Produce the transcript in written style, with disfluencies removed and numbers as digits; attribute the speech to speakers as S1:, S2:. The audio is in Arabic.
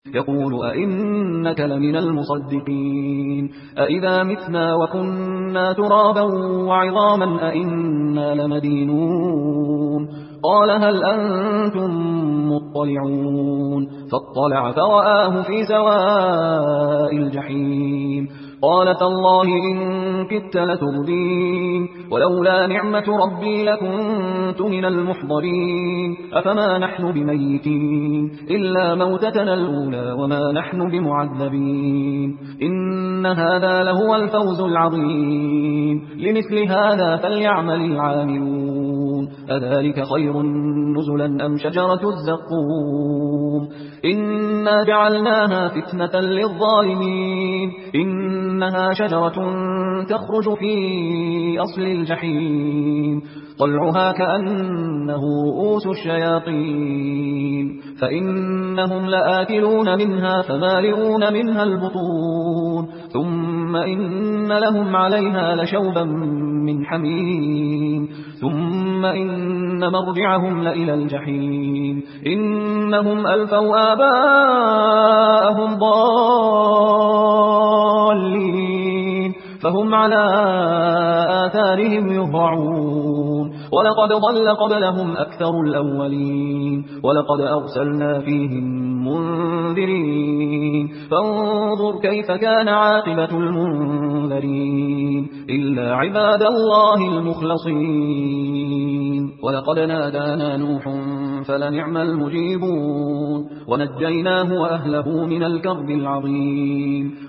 S1: يقول أئنك لمن المصدقين أئذا متنا وكنا ترابا وعظاما أئنا لمدينون قال هل أنتم مطلعون فاطلع فرآه في سواء الجحيم قال تالله إن كدت لتردين ولولا نعمة ربي لكنت من المحضرين أفما نحن بميتين إلا موتتنا الأولى وما نحن بمعذبين إن هذا لهو الفوز العظيم لمثل هذا فليعمل العاملون أذلك خير نزلا أم شجرة الزقوم إنا جعلناها فتنة للظالمين إنها شجرة تخرج في أصل الجحيم طلعها كأنه رؤوس الشياطين فإنهم لآكلون منها فمالئون منها البطون ثم إن لهم عليها لشوبا من حميم ثم إن مرجعهم لإلى الجحيم إنهم ألفوا آباءهم ضالين فهم على آثارهم يهرعون ولقد ضل قبلهم أكثر الأولين ولقد أرسلنا فيهم منذرين فانظر كيف كان عاقبة المنذرين إلا عباد الله المخلصين ولقد نادانا نوح فلنعم المجيبون ونجيناه وأهله من الكرب العظيم